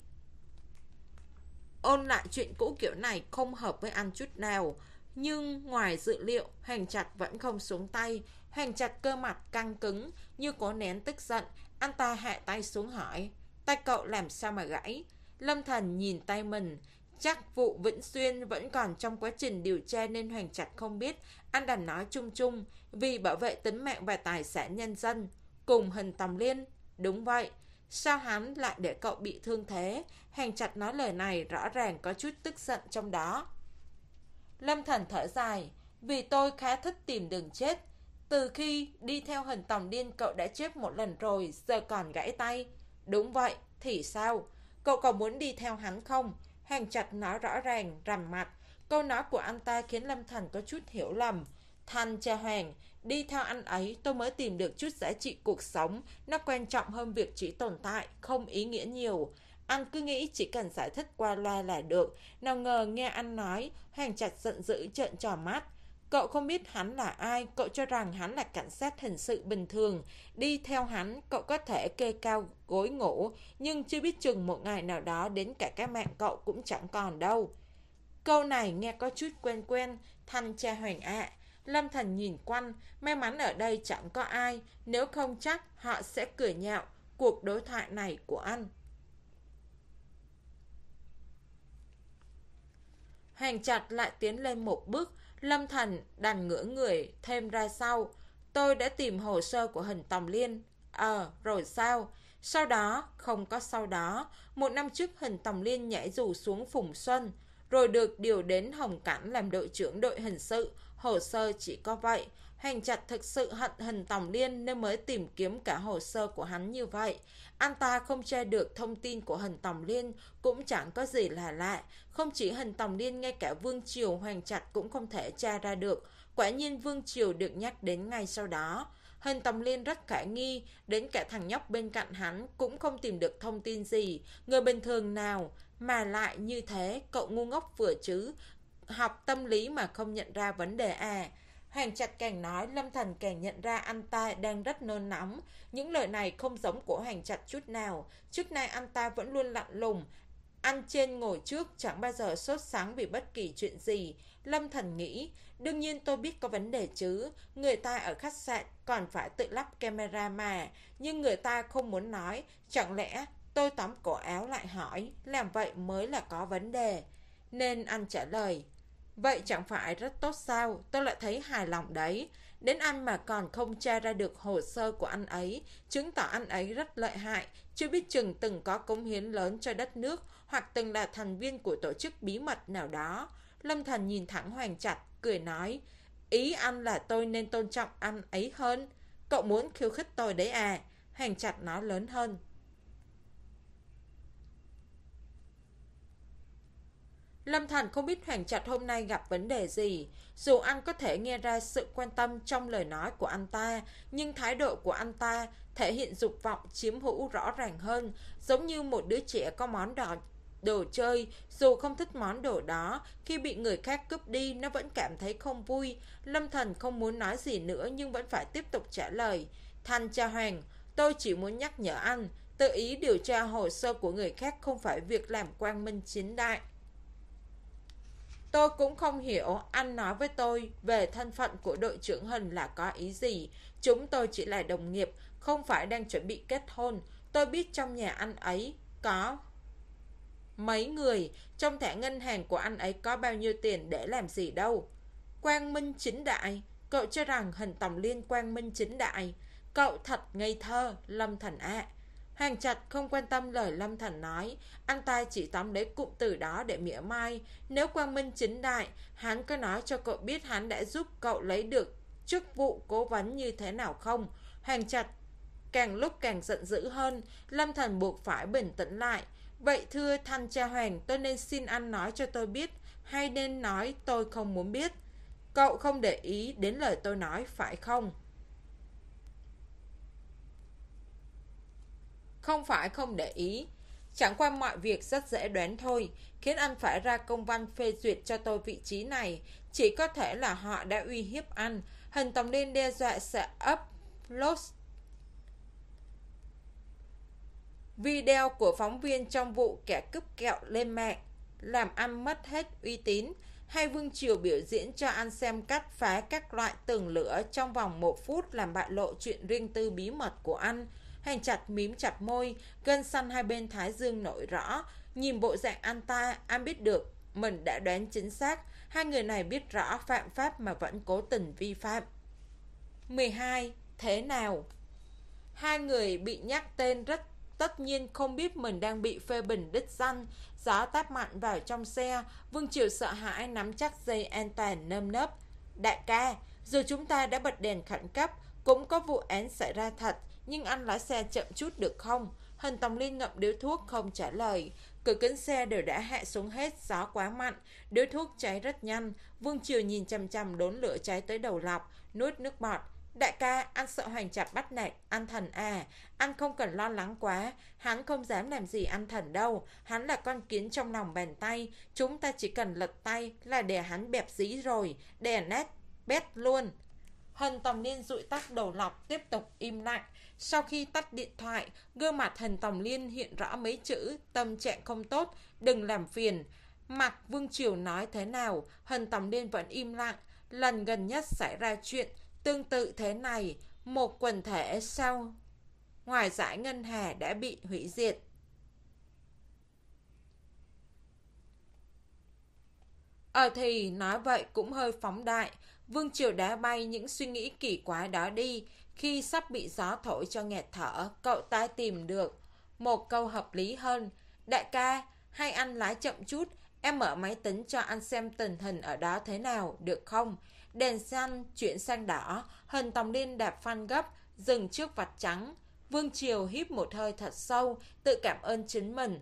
Ôn lại chuyện cũ kiểu này không hợp với anh chút nào. Nhưng ngoài dự liệu, Hoàng Trạch vẫn không xuống tay. Hoàng Trạch cơ mặt căng cứng, như cố nén tức giận. Anh ta hạ tay xuống hỏi, tay cậu làm sao mà gãy? Lâm Thần nhìn tay mình. Chắc vụ Vĩnh Xuyên vẫn còn trong quá trình điều tra nên Hoàng Trạch không biết. Anh đành nói chung chung, vì bảo vệ tính mạng và tài sản nhân dân. Cùng Hình Tòng Liên. Đúng vậy. Sao hắn lại để cậu bị thương thế? Hoàng Trạch nói lời này rõ ràng có chút tức giận trong đó. Lâm Thần thở dài, vì tôi khá thích tìm đường chết. Từ khi đi theo Hình Tòng Liên cậu đã chết một lần rồi, giờ còn gãy tay. Đúng vậy, thì sao? Cậu có muốn đi theo hắn không? Hoàng Trạch nói rõ ràng, rằm mặt. Câu nói của anh ta khiến Lâm Thần có chút hiểu lầm. Thanh tra Hoàng, đi theo anh ấy tôi mới tìm được chút giá trị cuộc sống. Nó quan trọng hơn việc chỉ tồn tại, không ý nghĩa nhiều. Anh cứ nghĩ chỉ cần giải thích qua loa là được. Nào ngờ nghe anh nói, Hoàng Trạch giận dữ trợn tròn mắt. Cậu không biết hắn là ai, cậu cho rằng hắn là cảnh sát hình sự bình thường. Đi theo hắn, cậu có thể kê cao gối ngủ, nhưng chưa biết chừng một ngày nào đó đến cả cái mạng cậu cũng chẳng còn đâu. Câu này nghe có chút quen quen, Thanh tra Hoàng ạ. Lâm Thần nhìn quanh, may mắn ở đây chẳng có ai, nếu không chắc họ sẽ cười nhạo cuộc đối thoại này của anh. Hoàng Trạch lại tiến lên một bước, Lâm Thần đành ngửa người thêm ra sau. Tôi đã tìm hồ sơ của Hình Tòng Liên. Ờ, rồi sao? Sau đó, không có sau đó, một năm trước Hình Tòng Liên nhảy dù xuống Phùng Xuân, rồi được điều đến Hồng Cảnh làm đội trưởng đội hình sự. Hồ sơ chỉ có vậy. Hoàng Trạch thực sự hận Hình Tòng Liên nên mới tìm kiếm cả hồ sơ của hắn như vậy. Anh ta không tra được thông tin của Hình Tòng Liên cũng chẳng có gì là lạ. Không chỉ Hình Tòng Liên, ngay cả Vương Triều Hoàng Trạch cũng không thể tra ra được. Quả nhiên Vương Triều được nhắc đến ngay sau đó. Hình Tòng Liên rất khả nghi, đến cả thằng nhóc bên cạnh hắn cũng không tìm được thông tin gì. Người bình thường nào mà lại như thế, cậu ngu ngốc vừa chứ. Học tâm lý mà không nhận ra vấn đề à. Hoàng Trạch càng nói, Lâm Thần càng nhận ra anh ta đang rất nôn nóng. Những lời này không giống của Hoàng Trạch chút nào. Trước nay anh ta vẫn luôn lạnh lùng, ăn trên ngồi trước, chẳng bao giờ sốt sắng vì bất kỳ chuyện gì. Lâm Thần nghĩ, đương nhiên tôi biết có vấn đề chứ. Người ta ở khách sạn còn phải tự lắp camera mà. Nhưng người ta không muốn nói. Chẳng lẽ tôi tóm cổ áo lại hỏi, làm vậy mới là có vấn đề. Nên anh trả lời, vậy chẳng phải rất tốt sao? Tôi lại thấy hài lòng đấy. Đến anh mà còn không tra ra được hồ sơ của anh ấy, chứng tỏ anh ấy rất lợi hại. Chưa biết chừng từng có cống hiến lớn cho đất nước, hoặc từng là thành viên của tổ chức bí mật nào đó. Lâm Thần nhìn thẳng Hoàng Trạch, cười nói, ý anh là tôi nên tôn trọng anh ấy hơn. Cậu muốn khiêu khích tôi đấy à? Hoàng Trạch nói lớn hơn. Lâm Thần không biết Hoàng Trạch hôm nay gặp vấn đề gì. Dù anh có thể nghe ra sự quan tâm trong lời nói của anh ta, nhưng thái độ của anh ta thể hiện dục vọng chiếm hữu rõ ràng hơn, giống như một đứa trẻ có món đồ, đồ chơi. Dù không thích món đồ đó, khi bị người khác cướp đi, nó vẫn cảm thấy không vui. Lâm Thần không muốn nói gì nữa nhưng vẫn phải tiếp tục trả lời. Thanh tra Hoàng, tôi chỉ muốn nhắc nhở anh, tự ý điều tra hồ sơ của người khác không phải việc làm quang minh chính đại. Tôi cũng không hiểu anh nói với tôi về thân phận của đội trưởng Hình là có ý gì. Chúng tôi chỉ là đồng nghiệp, không phải đang chuẩn bị kết hôn. Tôi biết trong nhà anh ấy có mấy người, trong thẻ ngân hàng của anh ấy có bao nhiêu tiền để làm gì đâu. Quang minh chính đại? Cậu cho rằng Hình Tòng Liên quang minh chính đại? Cậu thật ngây thơ, Lâm Thần ạ. À. Hoàng Trạch không quan tâm lời Lâm Thần nói, anh ta chỉ tóm lấy cụm từ đó để mỉa mai. Nếu quang minh chính đại, hắn có nói cho cậu biết hắn đã giúp cậu lấy được chức vụ cố vấn như thế nào không? Hoàng Trạch càng lúc càng giận dữ hơn. Lâm Thần buộc phải bình tĩnh lại. Vậy thưa Thanh tra Hoàng, tôi nên xin anh nói cho tôi biết, hay nên nói tôi không muốn biết? Cậu không để ý đến lời tôi nói phải không? Không phải không để ý. Chẳng qua mọi việc rất dễ đoán thôi, khiến anh phải ra công văn phê duyệt cho tôi vị trí này. Chỉ có thể là họ đã uy hiếp anh. Hình Tòng Liên đe dọa sẽ upload video của phóng viên trong vụ kẻ cướp kẹo lên mạng, làm anh mất hết uy tín. Hay Vương Triều biểu diễn cho anh xem cách phá các loại tường lửa trong vòng một phút làm bại lộ chuyện riêng tư bí mật của anh. Hành chặt mím chặt môi, gân xanh hai bên thái dương nổi rõ. Nhìn bộ dạng anh ta, anh biết được mình đã đoán chính xác. Hai người này biết rõ phạm pháp mà vẫn cố tình vi phạm. mười hai. Thế nào? Hai người bị nhắc tên rất tất nhiên không biết mình đang bị phê bình đích danh. Gió táp mạnh vào trong xe. Vương Triều sợ hãi nắm chắc dây an toàn nơm nớp. Đại ca, dù chúng ta đã bật đèn khẩn cấp, cũng có vụ án xảy ra thật, nhưng anh lái xe chậm chút được không? Hình Tòng Liên ngậm điếu thuốc không trả lời. Cửa kính xe đều đã hạ xuống hết, gió quá mạnh, điếu thuốc cháy rất nhanh. Vương Triều nhìn chằm chằm đốn lửa cháy tới đầu lọc, nuốt nước bọt. Đại ca, anh sợ Hoành Trạch bắt nạt anh Thần à? Anh không cần lo lắng quá, hắn không dám làm gì anh Thần đâu. Hắn là con kiến trong lòng bàn tay, chúng ta chỉ cần lật tay là đè hắn bẹp dí rồi, đè nát bét luôn. Hình Tòng Liên dụi tắt đầu lọc, tiếp tục im lặng. Sau khi tắt điện thoại, gương mặt Hình Tòng Liên hiện rõ mấy chữ tâm trạng không tốt, đừng làm phiền. Mặc Vương Triều nói thế nào, Hình Tòng Liên vẫn im lặng. Lần gần nhất xảy ra chuyện tương tự thế này, một quần thể sau ngoài giải ngân hà đã bị hủy diệt. Ờ thì nói vậy cũng hơi phóng đại. Vương Triều đá bay những suy nghĩ kỳ quái đó đi. Khi sắp bị gió thổi cho nghẹt thở, cậu ta tìm được một câu hợp lý hơn. Đại ca, hay anh lái chậm chút, em mở máy tính cho anh xem tình hình ở đó thế nào, được không? Đèn xanh chuyển sang đỏ, Hình Tòng Liên đạp phanh gấp, dừng trước vạch trắng. Vương Triều hít một hơi thật sâu, tự cảm ơn chính mình.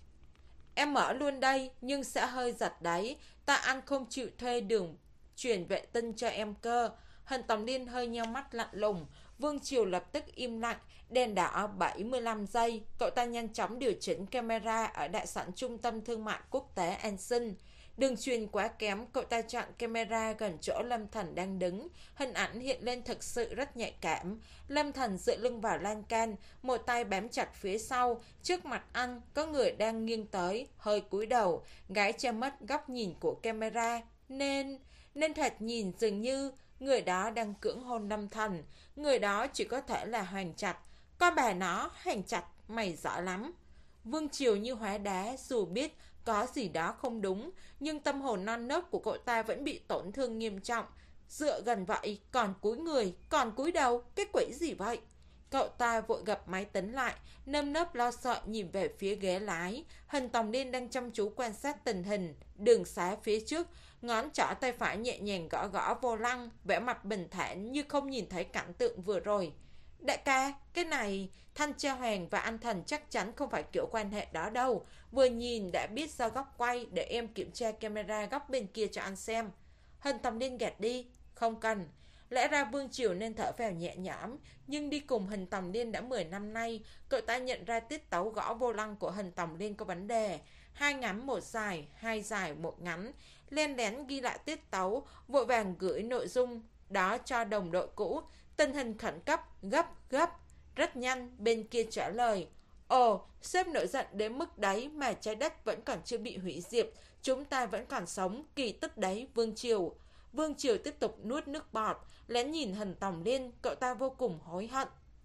Em mở luôn đây, nhưng sẽ hơi giật đấy. Ta anh không chịu thuê đường chuyển vệ tinh cho em cơ. Hình Tòng Liên hơi nheo mắt lạnh lùng. Vương Triều lập tức im lặng. Đèn đỏ bảy mươi lăm giây. Cậu ta nhanh chóng điều chỉnh camera ở đại sảnh trung tâm thương mại quốc tế An Sinh. Đường truyền quá kém, cậu ta chọn camera gần chỗ Lâm Thần đang đứng. Hình ảnh hiện lên thực sự rất nhạy cảm. Lâm Thần dựa lưng vào lan can, một tay bám chặt phía sau. Trước mặt anh có người đang nghiêng tới, hơi cúi đầu. Gái che mất góc nhìn của camera, Nên Nên thoạt nhìn dường như người đó đang cưỡng hôn Lâm Thần. Người đó chỉ có thể là Hoành Trạch. Coi bà nó, Hoành Trạch, mày giỏi lắm. Vương Triều như hóa đá, dù biết có gì đó không đúng, nhưng tâm hồn non nớt của cậu ta vẫn bị tổn thương nghiêm trọng. Dựa gần vậy, còn cúi người, còn cúi đầu, cái quỷ gì vậy? Cậu ta vội gập máy tính lại, nơm nớp lo sợ nhìn về phía ghế lái. Hình Tòng Liên đang chăm chú quan sát tình hình, đường xá phía trước, ngón trỏ tay phải nhẹ nhàng gõ gõ vô lăng, vẻ mặt bình thản như không nhìn thấy cảnh tượng vừa rồi. Đại ca, cái này, Thanh Tra Hoàng và anh Thần chắc chắn không phải kiểu quan hệ đó đâu. Vừa nhìn đã biết ra góc quay, để em kiểm tra camera góc bên kia cho anh xem. Hình Tòng Liên gạt đi, không cần. Lẽ ra Vương Triều nên thở phào nhẹ nhõm, nhưng đi cùng Hình Tòng Liên đã mười năm nay, cậu ta nhận ra tiết tấu gõ vô lăng của Hình Tòng Liên có vấn đề. Hai ngắn một dài, hai dài một ngắn. Len lén ghi lại tiết tấu, vội vàng gửi nội dung đó cho đồng đội cũ. Tình hình khẩn cấp, gấp, gấp. Rất nhanh, bên kia trả lời. Ồ, sếp nổi giận đến mức đấy mà trái đất vẫn còn chưa bị hủy diệt. Chúng ta vẫn còn sống, kỳ tích đấy, Vương Triều. Vương Triều tiếp tục nuốt nước bọt, lén nhìn Hình Tòng Liên, cậu ta vô cùng hối hận.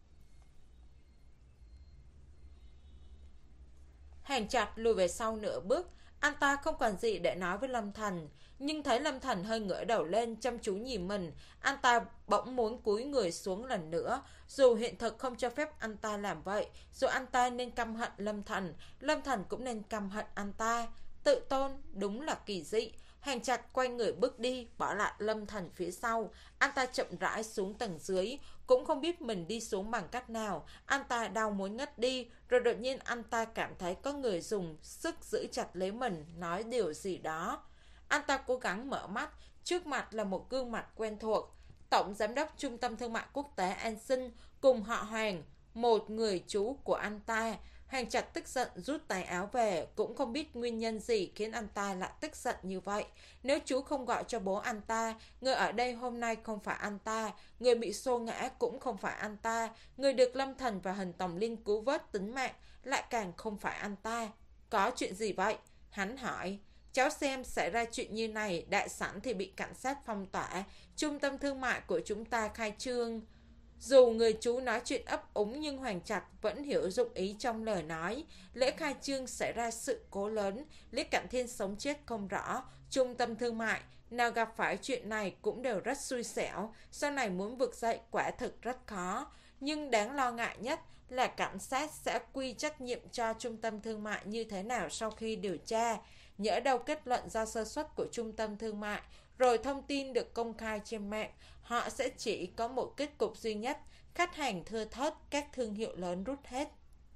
Hành Trạch lùi về sau nửa bước, anh ta không còn gì để nói với Lâm Thần, nhưng thấy Lâm Thần hơi ngửa đầu lên chăm chú nhìn mình, anh ta bỗng muốn cúi người xuống lần nữa. Dù hiện thực không cho phép anh ta làm vậy, dù anh ta nên căm hận Lâm Thần, Lâm Thần cũng nên căm hận anh ta. Tự tôn đúng là kỳ dị. Hành Trạch quay người bước đi, bỏ lại Lâm Thần phía sau. Anh ta chậm rãi xuống tầng dưới, cũng không biết mình đi xuống bằng cách nào. Anh ta đau muốn ngất đi, rồi đột nhiên anh ta cảm thấy có người dùng sức giữ chặt lấy mình, nói điều gì đó. Anh ta cố gắng mở mắt, trước mặt là một gương mặt quen thuộc. Tổng Giám đốc Trung tâm Thương mại Quốc tế An Sinh cùng họ Hoàng, một người chú của anh ta. Hàng Trạch tức giận rút tay áo về, cũng không biết nguyên nhân gì khiến anh ta lại tức giận như vậy. Nếu chú không gọi cho bố anh ta, người ở đây hôm nay không phải anh ta, người bị xô ngã cũng không phải anh ta, người được Lâm Thần và Hình Tòng Liên cứu vớt tính mạng lại càng không phải anh ta. Có chuyện gì vậy? Hắn hỏi. Cháu xem xảy ra chuyện như này, đại sảnh thì bị cảnh sát phong tỏa, trung tâm thương mại của chúng ta khai trương. Dù người chú nói chuyện ấp úng nhưng Hoàng Trạch vẫn hiểu dụng ý trong lời nói. Lễ khai trương xảy ra sự cố lớn, Lý Cảnh Thiên sống chết không rõ. Trung tâm thương mại, nào gặp phải chuyện này cũng đều rất xui xẻo, sau này muốn vực dậy quả thực rất khó. Nhưng đáng lo ngại nhất là cảnh sát sẽ quy trách nhiệm cho trung tâm thương mại như thế nào sau khi điều tra. Nhỡ đâu kết luận do sơ suất của trung tâm thương mại, rồi thông tin được công khai trên mạng, họ sẽ chỉ có một kết cục duy nhất, khách hàng thưa thớt, các thương hiệu lớn rút hết.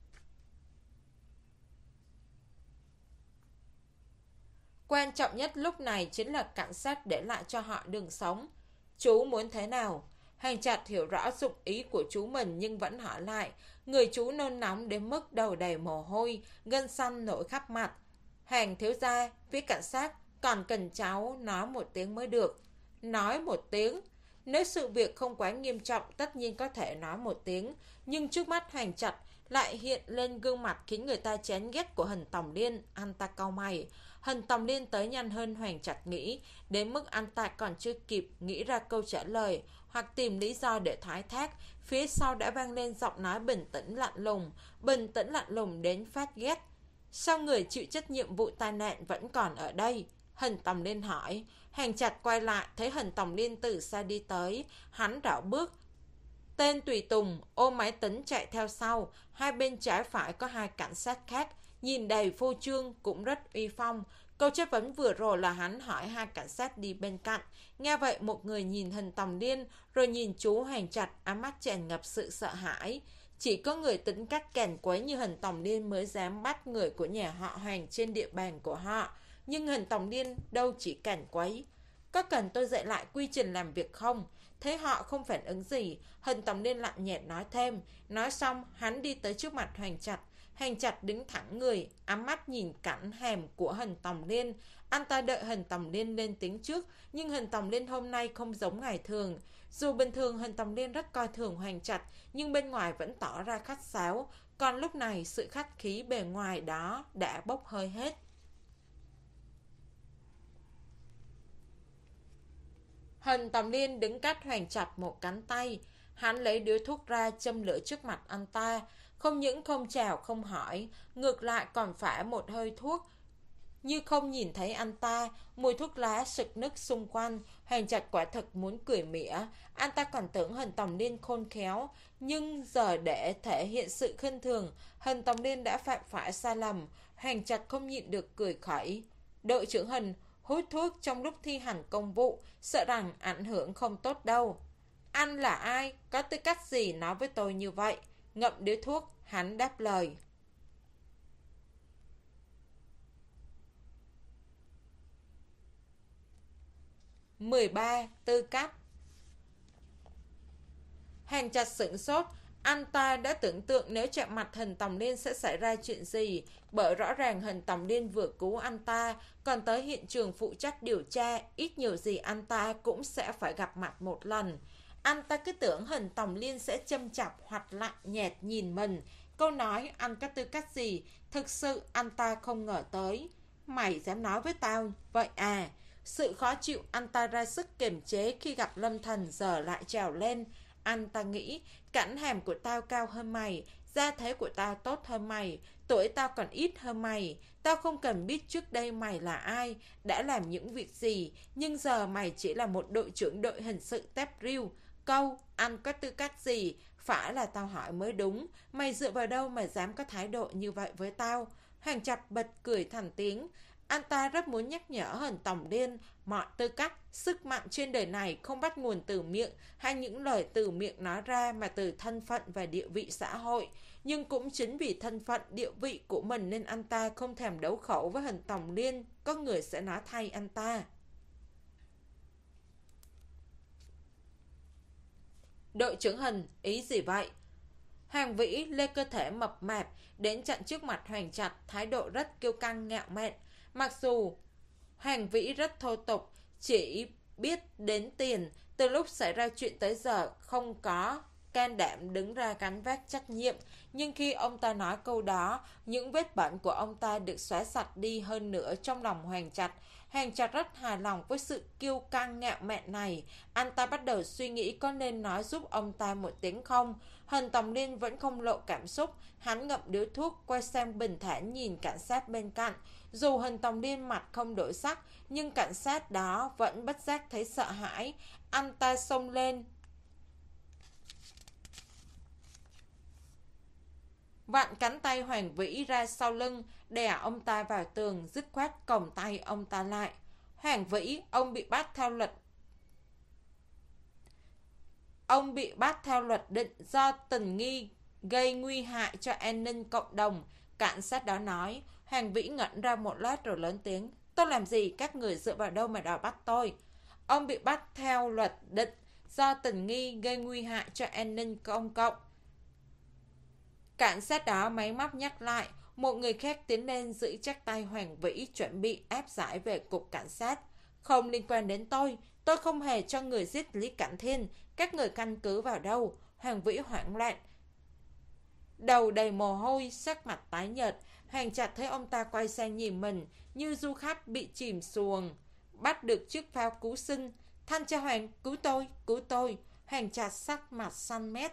Quan trọng nhất lúc này chính là cảnh sát để lại cho họ đường sống. Chú muốn thế nào? Hành Trạch hiểu rõ dụng ý của chú mình nhưng vẫn hỏi lại. Người chú nôn nóng đến mức đầu đầy mồ hôi, gân xanh nổi khắp mặt. Hàng thiếu gia, phía cảnh sát còn cần cháu nói một tiếng mới được. Nói một tiếng? Nếu sự việc không quá nghiêm trọng tất nhiên có thể nói một tiếng. Nhưng trước mắt Hành Trạch lại hiện lên gương mặt khiến người ta chán ghét của Hình Tòng Liên. Anh ta cau mày. Hình Tòng Liên tới nhanh hơn Hoàng Trạch nghĩ, đến mức anh ta còn chưa kịp nghĩ ra câu trả lời hoặc tìm lý do để thoái thác, phía sau đã vang lên giọng nói bình tĩnh lạnh lùng, bình tĩnh lạnh lùng đến phát ghét. Sao người chịu trách nhiệm vụ tai nạn vẫn còn ở đây? Hình Tòng Liên hỏi. Hành Trạch quay lại thấy Hình Tòng Liên từ xa đi tới, hắn rảo bước. Tên tùy tùng ôm máy tính chạy theo sau, hai bên trái phải có hai cảnh sát khác, nhìn đầy phô trương cũng rất uy phong. Câu chất vấn vừa rồi là hắn hỏi hai cảnh sát đi bên cạnh. Nghe vậy một người nhìn Hình Tòng Liên rồi nhìn chú Hành Trạch, ám mắt tràn ngập sự sợ hãi. Chỉ có người tính cách càn quấy như Hình Tòng Liên mới dám bắt người của nhà họ Hoàng trên địa bàn của họ. Nhưng Hình Tòng Liên đâu chỉ càn quấy. Có cần tôi dạy lại quy trình làm việc không? Thấy họ không phản ứng gì, Hình Tòng Liên lạnh nhạt nói thêm. Nói xong, hắn đi tới trước mặt Hoàng Trạch. Hành Trạch đứng thẳng người, ám mắt nhìn cảnh hàm của Hình Tòng Liên. Anh ta đợi Hình Tòng Liên lên tiếng trước, nhưng Hình Tòng Liên hôm nay không giống ngày thường. Dù bình thường Hình Tòng Liên rất coi thường Hoàng Trạch, nhưng bên ngoài vẫn tỏ ra khách sáo. Còn lúc này sự khách khí bề ngoài đó đã bốc hơi hết. Hình Tòng Liên đứng cách Hoàng Trạch một cánh tay. Hắn lấy điếu thuốc ra châm lửa trước mặt anh ta. Không những không chào không hỏi, ngược lại còn phả một hơi thuốc. Như không nhìn thấy anh ta, mùi thuốc lá sực nức xung quanh. Hoàng Trạch quả thật muốn cười mỉa. Anh ta còn tưởng Hình Tòng Liên khôn khéo. Nhưng giờ để thể hiện sự khinh thường, Hình Tòng Liên đã phạm phải sai lầm. Hoàng Trạch không nhịn được cười khẩy. Đội trưởng Hình hút thuốc trong lúc thi hành công vụ, sợ rằng ảnh hưởng không tốt đâu. Anh là ai? Có tư cách gì nói với tôi như vậy? Ngậm điếu thuốc, hắn đáp lời. mười ba. Tư cách. Hành Trạch sửng sốt. Anh ta đã tưởng tượng nếu chạm mặt Hình Tòng Liên sẽ xảy ra chuyện gì, bởi rõ ràng Hình Tòng Liên vừa cứu anh ta, còn tới hiện trường phụ trách điều tra, ít nhiều gì anh ta cũng sẽ phải gặp mặt một lần. Anh ta cứ tưởng Hình Tòng Liên sẽ châm chọc hoặc lạnh nhạt nhìn mình. Câu nói anh có tư cách gì, thực sự anh ta không ngờ tới. Mày dám nói với tao, vậy à? Sự khó chịu anh ta ra sức kiềm chế khi gặp Lâm Thần giờ lại trào lên. Anh ta nghĩ, cảnh hàm của tao cao hơn mày, gia thế của tao tốt hơn mày, tuổi tao còn ít hơn mày. Tao không cần biết trước đây mày là ai, đã làm những việc gì, nhưng giờ mày chỉ là một đội trưởng đội hình sự tép riu. Câu, anh có tư cách gì? Phải là tao hỏi mới đúng. Mày dựa vào đâu mà dám có thái độ như vậy với tao? Hoàng Trạch bật cười thành tiếng. Anh ta rất muốn nhắc nhở Hình Tòng Liên, mọi tư cách, sức mạnh trên đời này không bắt nguồn từ miệng hay những lời từ miệng nói ra mà từ thân phận và địa vị xã hội. Nhưng cũng chính vì thân phận, địa vị của mình nên anh ta không thèm đấu khẩu với Hình Tòng Liên, có người sẽ nói thay anh ta. Đội trưởng Hình, ý gì vậy? Hoàng Vĩ lê cơ thể mập mạp đến chặn trước mặt Hoàng Trạch, thái độ rất kiêu căng ngạo mạn. Mặc dù Hoàng Vĩ rất thô tục, chỉ biết đến tiền, từ lúc xảy ra chuyện tới giờ không có can đảm đứng ra gánh vác trách nhiệm. Nhưng khi ông ta nói câu đó, những vết bẩn của ông ta được xóa sạch đi hơn nữa trong lòng Hoàng Trạch. Hoàng Trạch rất hài lòng với sự kiêu căng ngạo mạn này. Anh ta bắt đầu suy nghĩ có nên nói giúp ông ta một tiếng không. Hình Tòng Liên vẫn không lộ cảm xúc. Hắn ngậm điếu thuốc, quay sang bình thản nhìn cảnh sát bên cạnh. Dù Hình Tòng Liên mặt không đổi sắc, nhưng cảnh sát đó vẫn bất giác thấy sợ hãi. Anh ta xông lên, vặn cánh tay Hoàng Vĩ ra sau lưng, đè ông ta vào tường, dứt khoát còng tay ông ta lại. Hoàng Vĩ, ông bị bắt theo luật Ông bị bắt theo luật định do tình nghi gây nguy hại cho an ninh cộng đồng, cảnh sát đó nói. Hoàng Vĩ ngẩn ra một lát rồi lớn tiếng. Tôi làm gì? Các người dựa vào đâu mà đòi bắt tôi? Ông bị bắt theo luật định do tình nghi gây nguy hại cho an ninh công cộng. Cảnh sát đó máy móc nhắc lại. Một người khác tiến lên giữ chắc tay Hoàng Vĩ, chuẩn bị áp giải về cục cảnh sát. Không liên quan đến tôi. Tôi không hề cho người giết Lý Cảnh Thiên. Các người căn cứ vào đâu? Hoàng Vĩ hoảng loạn, đầu đầy mồ hôi, sắc mặt tái nhợt. Hoàng Trạch thấy ông ta quay sang nhìn mình như du khách bị chìm xuồng bắt được chiếc phao cứu sinh. Thanh tra Hoàng, cứu tôi, cứu tôi. Hoàng Trạch sắc mặt xanh mét.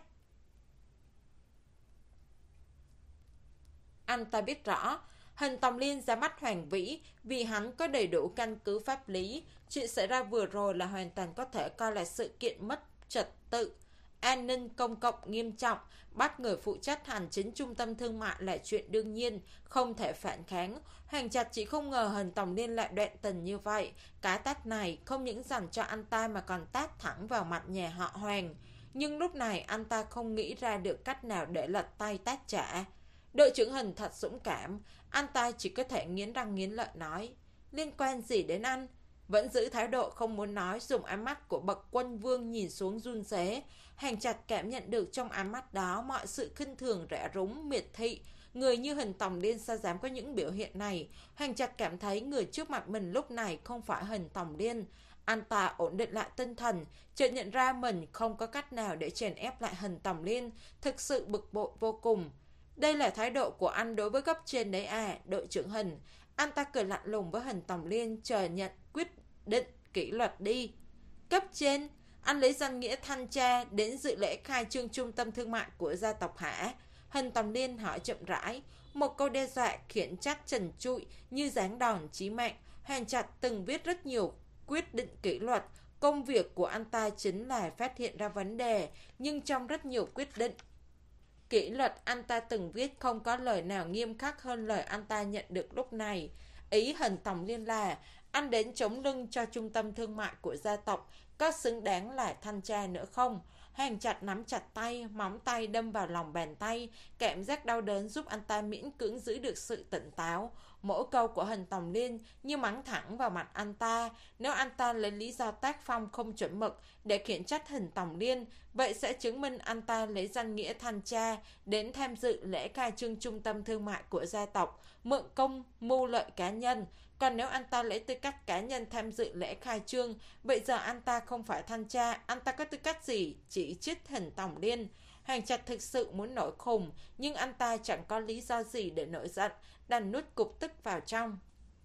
Anh ta biết rõ Hình Tòng Liên ra mắt Hoàng Vĩ vì hắn có đầy đủ căn cứ pháp lý. Chuyện xảy ra vừa rồi là hoàn toàn có thể coi là sự kiện mất trật tự an ninh công cộng nghiêm trọng. Bắt người phụ trách hành chính trung tâm thương mại là chuyện đương nhiên, không thể phản kháng. Hoàng Trạch chỉ không ngờ Hình Tòng Liên lại đoạn tình như vậy. Cái tát này không những dành cho anh ta mà còn tát thẳng vào mặt nhà họ Hoàng. Nhưng lúc này anh ta không nghĩ ra được cách nào để lật tay tát trả. Đội trưởng Hình thật dũng cảm. Anh ta chỉ có thể nghiến răng nghiến lợi nói. Liên quan gì đến anh? Vẫn giữ thái độ không muốn nói, dùng ánh mắt của bậc quân vương nhìn xuống run rế. Hoàng Trạch cảm nhận được trong ánh mắt đó mọi sự khinh thường, rẻ rúng, miệt thị. Người như Hình Tòng Liên sao dám có những biểu hiện này? Hoàng Trạch cảm thấy người trước mặt mình lúc này không phải Hình Tòng Liên. Anh ta ổn định lại tinh thần, chợt nhận ra mình không có cách nào để chèn ép lại Hình Tòng Liên, thực sự bực bội vô cùng. Đây là thái độ của anh đối với cấp trên đấy à, đội trưởng Hình. Anh ta cười lạnh lùng với Hình Tòng Liên, chờ nhận quyết định kỷ luật đi. Cấp trên? Anh lấy danh nghĩa thanh tra đến dự lễ khai trương trung tâm thương mại của gia tộc hả? Hình Tòng Liên hỏi chậm rãi. Một câu đe dọa khiển trách trần trụi như giáng đòn chí mạng. Hoàng Trạch từng viết rất nhiều quyết định kỷ luật. Công việc của anh ta chính là phát hiện ra vấn đề. Nhưng trong rất nhiều quyết định kỷ luật anh ta từng viết không có lời nào nghiêm khắc hơn lời anh ta nhận được lúc này. Ý Hình Tòng Liên là anh đến chống lưng cho trung tâm thương mại của gia tộc, có xứng đáng là thanh tra nữa không? Hoàng Trạch nắm chặt tay, móng tay đâm vào lòng bàn tay. Cảm giác đau đớn giúp anh ta miễn cưỡng giữ được sự tỉnh táo. Mỗi câu của Hình Tòng Liên như mắng thẳng vào mặt anh ta. Nếu anh ta lấy lý do tác phong không chuẩn mực để khiển trách Hình Tòng Liên, vậy sẽ chứng minh anh ta lấy danh nghĩa thanh tra đến tham dự lễ khai trương trung tâm thương mại của gia tộc, mượn công mưu lợi cá nhân. Còn nếu anh ta lấy tư cách cá nhân tham dự lễ khai trương, vậy giờ anh ta không phải thanh tra, anh ta có tư cách gì chỉ trích Hình Tòng Liên? Hoàng Trạch thực sự muốn nổi khùng, nhưng anh ta chẳng có lý do gì để nổi giận, đành nuốt cục tức vào trong.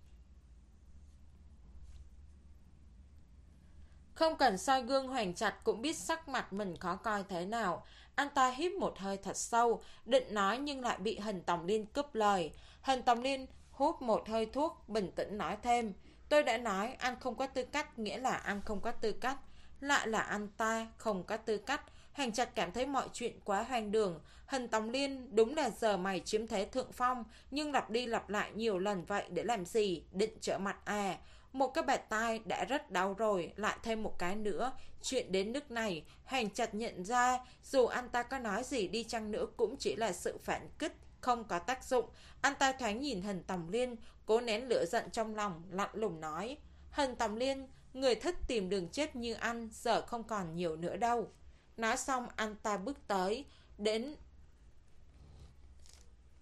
Không cần soi gương, Hoàng Trạch cũng biết sắc mặt mình khó coi thế nào. Anh ta hít một hơi thật sâu, định nói nhưng lại bị Hình Tòng Liên cướp lời. Hình Tòng Liên hút một hơi thuốc, bình tĩnh nói thêm. Tôi đã nói anh không có tư cách, nghĩa là anh không có tư cách. Lại là anh ta không có tư cách. Hoàng Trạch cảm thấy mọi chuyện quá hoang đường. Hình Tòng Liên đúng là giờ mày chiếm thế thượng phong, nhưng lặp đi lặp lại nhiều lần vậy để làm gì? Định trở mặt à? Một cái bạt tai đã rất đau rồi, lại thêm một cái nữa. Chuyện đến nước này, Hoàng Trạch nhận ra dù anh ta có nói gì đi chăng nữa cũng chỉ là sự phản kích, không có tác dụng. Anh ta thoáng nhìn Hình Tòng Liên, cố nén lửa giận trong lòng, lạnh lùng nói. Hình Tòng Liên, người thích tìm đường chết như anh giờ không còn nhiều nữa đâu. Nói xong anh ta bước tới, đến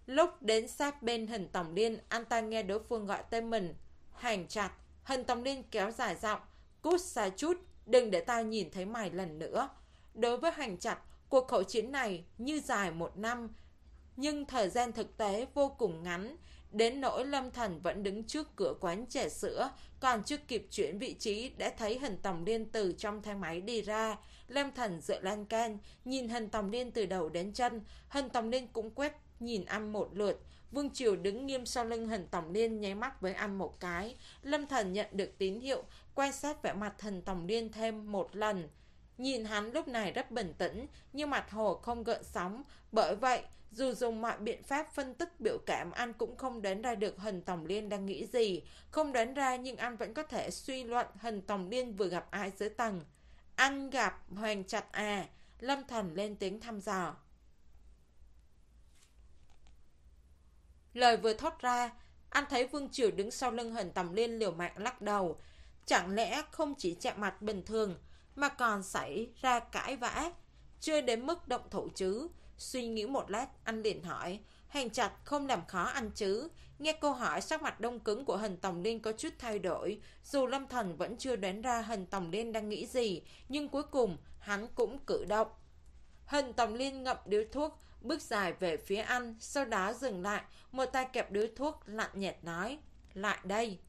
Lúc đến sát bên Hình Tổng Liên, anh ta nghe đối phương gọi tên mình. Hành Trạch. Hình Tổng Liên kéo dài giọng. Cút xa chút, đừng để tao nhìn thấy mày lần nữa. Đối với Hành Trạch, cuộc khẩu chiến này như dài một năm, nhưng thời gian thực tế vô cùng ngắn. Đến nỗi Lâm Thần vẫn đứng trước cửa quán trà sữa, còn chưa kịp chuyển vị trí đã thấy Hình Tổng Liên từ trong thang máy đi ra. Lâm Thần dựa lan can, nhìn Hình Tổng Liên từ đầu đến chân. Hình Tổng Liên cũng quét nhìn anh một lượt. Vương Triều đứng nghiêm sau lưng Hình Tổng Liên, nháy mắt với anh một cái. Lâm Thần nhận được tín hiệu, quan sát vẻ mặt Hình Tổng Liên thêm một lần. Nhìn hắn lúc này rất bình tĩnh, nhưng mặt hồ không gợn sóng. Bởi vậy, dù dùng mọi biện pháp phân tích biểu cảm, anh cũng không đoán ra được Hình Tổng Liên đang nghĩ gì. Không đoán ra nhưng anh vẫn có thể suy luận Hình Tổng Liên vừa gặp ai dưới tầng. Anh gặp Hoàng Trạch à? Lâm Thần lên tiếng thăm dò. Lời vừa thốt ra, anh thấy Vương Triều đứng sau lưng Hình Tổng Liên liều mạng lắc đầu. Chẳng lẽ không chỉ chạm mặt bình thường mà còn xảy ra cãi vã? Chưa đến mức động thủ chứ? Suy nghĩ một lát, anh liền hỏi. Hành Trạch không làm khó anh chứ? Nghe câu hỏi, sắc mặt đông cứng của Hình Tổng Liên có chút thay đổi. Dù Lâm Thần vẫn chưa đoán ra Hình Tổng Liên đang nghĩ gì, nhưng cuối cùng hắn cũng cử động. Hình Tổng Liên ngậm điếu thuốc, bước dài về phía anh, sau đó dừng lại, một tay kẹp điếu thuốc, lạnh nhạt nói. Lại đây.